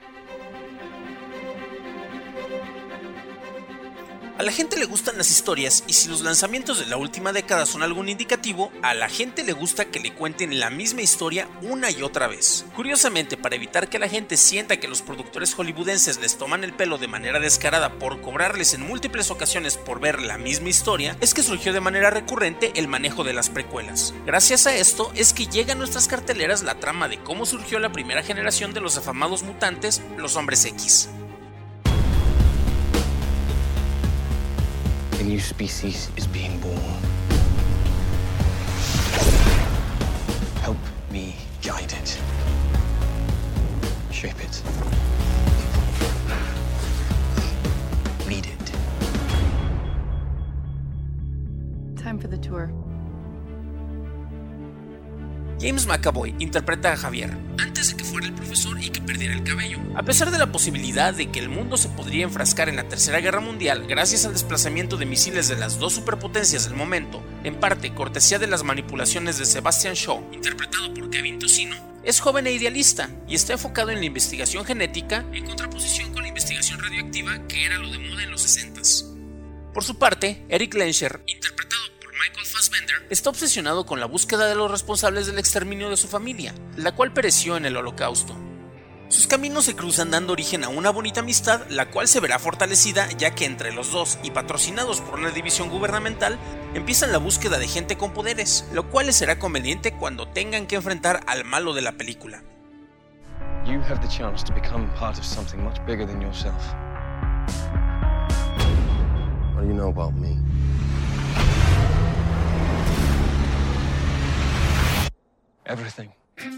A la gente le gustan las historias y si los lanzamientos de la última década son algún indicativo, a la gente le gusta que le cuenten la misma historia una y otra vez. Curiosamente, para evitar que la gente sienta que los productores hollywoodenses les toman el pelo de manera descarada por cobrarles en múltiples ocasiones por ver la misma historia, es que surgió de manera recurrente el manejo de las precuelas. Gracias a esto es que llega a nuestras carteleras la trama de cómo surgió la primera generación de los afamados mutantes, los Hombres X. A new species is being born. Help me guide it. Shape it. Lead it. Time for the tour. James McAvoy interpreta a Javier, antes de que fuera el profesor y que perdiera el cabello. A pesar de la posibilidad de que el mundo se podría enfrascar en la Tercera Guerra Mundial gracias al desplazamiento de misiles de las dos superpotencias del momento, en parte cortesía de las manipulaciones de Sebastian Shaw, interpretado por Kevin Tocino, es joven e idealista y está enfocado en la investigación genética en contraposición con la investigación radioactiva que era lo de moda en los 60s. Por su parte, Eric Lenscher, interpretado por Michael Fassbender, está obsesionado con la búsqueda de los responsables del exterminio de su familia, la cual pereció en el Holocausto. Sus caminos se cruzan dando origen a una bonita amistad, la cual se verá fortalecida ya que entre los dos y patrocinados por una división gubernamental empiezan la búsqueda de gente con poderes, lo cual les será conveniente cuando tengan que enfrentar al malo de la película. You have the chance to become part of something much bigger than yourself. What do you know about me? Everything.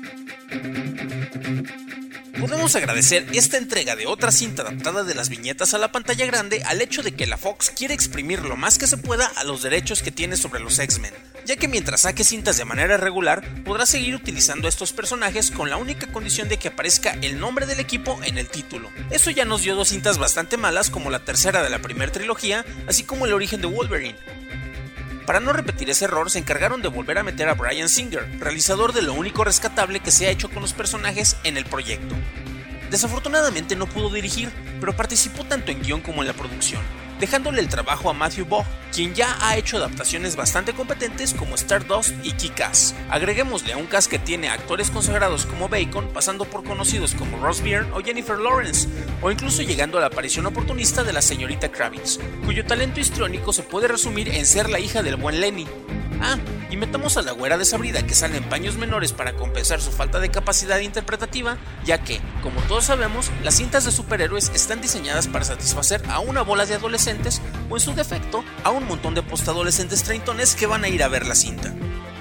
Podemos agradecer esta entrega de otra cinta adaptada de las viñetas a la pantalla grande al hecho de que la Fox quiere exprimir lo más que se pueda a los derechos que tiene sobre los X-Men, ya que mientras saque cintas de manera regular podrá seguir utilizando a estos personajes con la única condición de que aparezca el nombre del equipo en el título. Eso ya nos dio dos cintas bastante malas como la tercera de la primera trilogía, así como el origen de Wolverine. Para no repetir ese error, se encargaron de volver a meter a Bryan Singer, realizador de lo único rescatable que se ha hecho con los personajes en el proyecto. Desafortunadamente no pudo dirigir, pero participó tanto en guión como en la producción, dejándole el trabajo a Matthew Vaughn, quien ya ha hecho adaptaciones bastante competentes como Stardust y Kick-Ass. Agreguémosle a un cast que tiene actores consagrados como Bacon, pasando por conocidos como Ross Byrne o Jennifer Lawrence, o incluso llegando a la aparición oportunista de la señorita Kravitz, cuyo talento histriónico se puede resumir en ser la hija del buen Lenny. Y metamos a la güera desabrida que sale en paños menores para compensar su falta de capacidad interpretativa, ya que, como todos sabemos, las cintas de superhéroes están diseñadas para satisfacer a una bola de adolescentes o en su defecto, a un montón de postadolescentes treintones que van a ir a ver la cinta.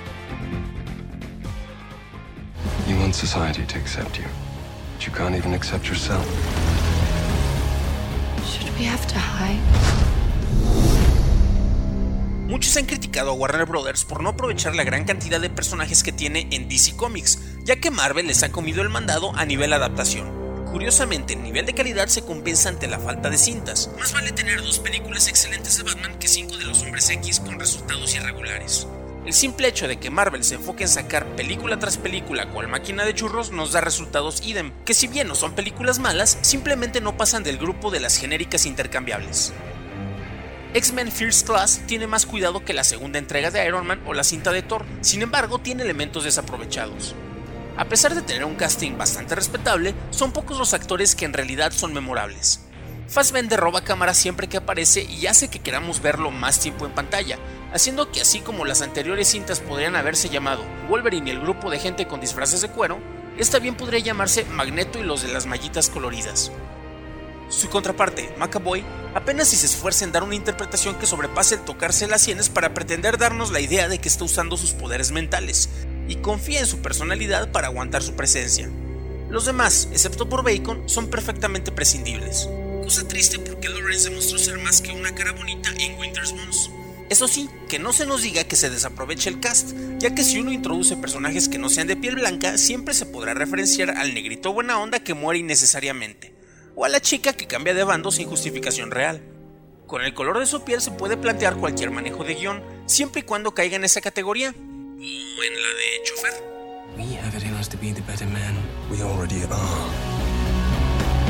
You want society to accept you, but you can't even accept yourself. Should we have to hide? Muchos han criticado a Warner Bros. Por no aprovechar la gran cantidad de personajes que tiene en DC Comics, ya que Marvel les ha comido el mandado a nivel adaptación. Curiosamente, el nivel de calidad se compensa ante la falta de cintas. Más vale tener 2 películas excelentes de Batman que 5 de los Hombres X con resultados irregulares. El simple hecho de que Marvel se enfoque en sacar película tras película cual máquina de churros nos da resultados idem, que si bien no son películas malas, simplemente no pasan del grupo de las genéricas intercambiables. X-Men First Class tiene más cuidado que la segunda entrega de Iron Man o la cinta de Thor, sin embargo tiene elementos desaprovechados. A pesar de tener un casting bastante respetable, son pocos los actores que en realidad son memorables. Fassbender roba cámara siempre que aparece y hace que queramos verlo más tiempo en pantalla, haciendo que así como las anteriores cintas podrían haberse llamado Wolverine y el grupo de gente con disfraces de cuero, esta bien podría llamarse Magneto y los de las mallitas coloridas. Su contraparte, McAvoy, apenas si se esfuerza en dar una interpretación que sobrepase el tocarse las sienes para pretender darnos la idea de que está usando sus poderes mentales, y confía en su personalidad para aguantar su presencia. Los demás, excepto por Bacon, son perfectamente prescindibles. Cosa triste porque Lawrence demostró ser más que una cara bonita en Winter's Bones. Eso sí, que no se nos diga que se desaproveche el cast, ya que si uno introduce personajes que no sean de piel blanca, siempre se podrá referenciar al negrito buena onda que muere innecesariamente, o a la chica que cambia de bando sin justificación real. Con el color de su piel se puede plantear cualquier manejo de guión, siempre y cuando caiga en esa categoría, o en la de chofer. We have it in us to be the better man. We already are.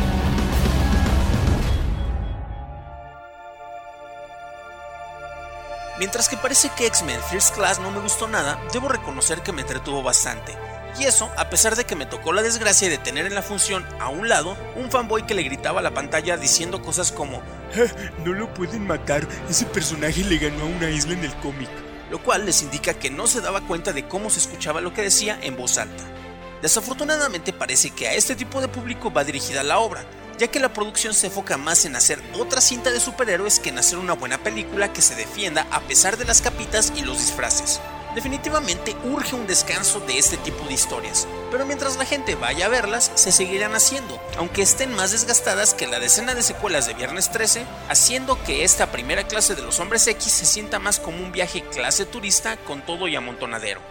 Mientras que parece que X-Men First Class no me gustó nada, debo reconocer que me entretuvo bastante. Y eso, a pesar de que me tocó la desgracia de tener en la función, a un lado, un fanboy que le gritaba a la pantalla diciendo cosas como "No lo pueden matar, ese personaje le ganó a una isla en el cómic", lo cual les indica que no se daba cuenta de cómo se escuchaba lo que decía en voz alta. Desafortunadamente parece que a este tipo de público va dirigida la obra, ya que la producción se enfoca más en hacer otra cinta de superhéroes que en hacer una buena película que se defienda a pesar de las capitas y los disfraces. Definitivamente urge un descanso de este tipo de historias, pero mientras la gente vaya a verlas, se seguirán haciendo, aunque estén más desgastadas que la decena de secuelas de Viernes 13, haciendo que esta primera clase de los Hombres X se sienta más como un viaje clase turista con todo y amontonadero.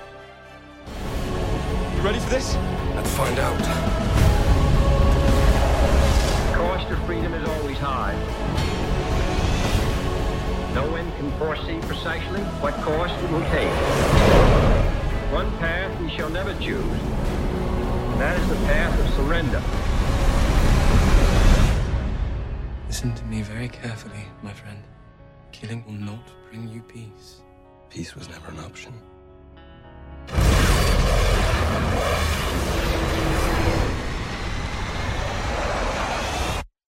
You ready for this? Let's find out. The cost of freedom is always high. No one can foresee precisely what course it will take. One path we shall never choose, and that is the path of surrender. Listen to me very carefully, my friend. Killing will not bring you peace. Peace was never an option.